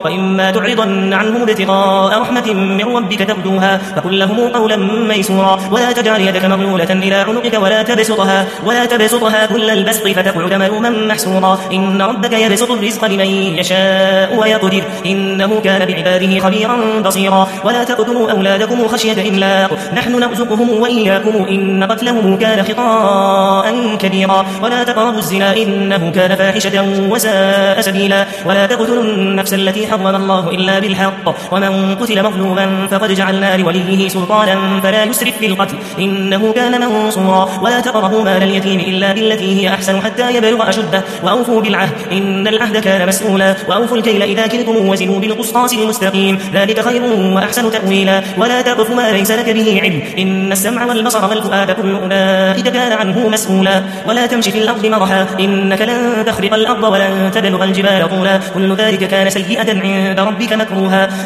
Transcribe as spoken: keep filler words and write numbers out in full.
وإما تعرضن عنهم ابتغاء رحمة من ربك ترجوها فقل لهم قولا ميسورا ولا تجعل يدك مغلولة إلى عنقك ولا تبسطها, ولا تبسطها كل البسط فتقعد ملوما محسورا إن ربك يبسط الرزق لمن يشاء ويقدر إنه كان بعباده خبيرا بصيرا ولا تقتلوا أولادكم خشية إملاق نحن نرزقهم وإياكم إن قتلهم كان خطاء كبيرا ولا تقربوا الزنا إنه كان فاحشة وساء سبيلا ولا تقتلوا النفس التي حرم الله إلا بالحق ومن قتل مظلوما فقد جعلنا لوليه سلطانا فلا يسرف في القتل إنه كان منصورا ولا تقربوا مال اليتيم إلا بالتي هي أحسن حتى يبلغ أشده وأوفوا بالعهد إن العهد كان مسؤولا وأوفوا الكيل إذا كلتم وزنوا بالقسطاس المستقيم ذلك خير وأحسن تأويلا ولا تقف ما ليس لك به علم إن السمع والبصر والفؤاد كل أولئك كان عنه مسؤولا ولا تمشي في الأرض مرحا إنك لن تخرق الأرض ولن تبلغ الجبال طولا كل ذلك كان سيئة عند ربك مكروها